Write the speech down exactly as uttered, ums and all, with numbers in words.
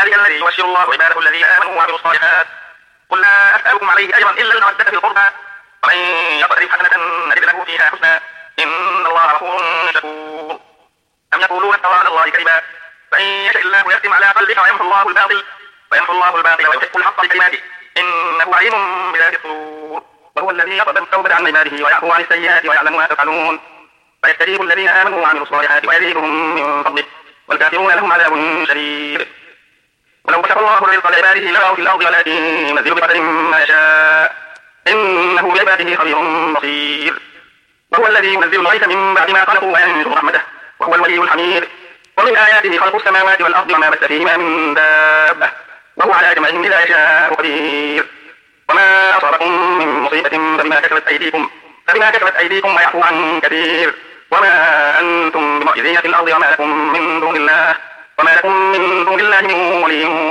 ذلك الذي يبشر الله عباده الذين آمنوا وعملوا الصالحات. قل لا أسألكم عليه أجرا إلا المودة في القربى، ومن يقترف حسنة نجد له فيها حسنا إن الله غفور شكور. أم يقولون افترى على الله كذبا فإن يشاء الله يختم على قلبك ويمحو الله الباطل ويمحو الله الباطل ويحق الحق بكلماته إنه عليم بذات الصدور. وهو الذي يقبل التوبة عن عباده ويعفو عن السيئات ويعلم ما تفعلون ويستجيب الذين آمنوا وعملوا الصالحات ويزيدهم من فضله والكافرون لهم عذاب شديد. ولو بسط الله الرزق لعباده لبغوا في الأرض ولكن ينزل بقدر ما يشاء إنه بعباده خبير بصير. وهو الذي ينزل الغيث من بعد ما قنطوا وينشر رحمته وهو الولي الحميد. ومن آياته خلق السماوات والأرض وما بث فيهما من دابة وهو على جمعهم إذا يشاء قدير. وما أصابكم من مصيبة فبما كسبت أيديكم فبما كسبت أيديكم ويعفو عن كثير. وما أنتم بمعجزين في الأرض وما لكم من دون الله وما لكم من دون الله من ولي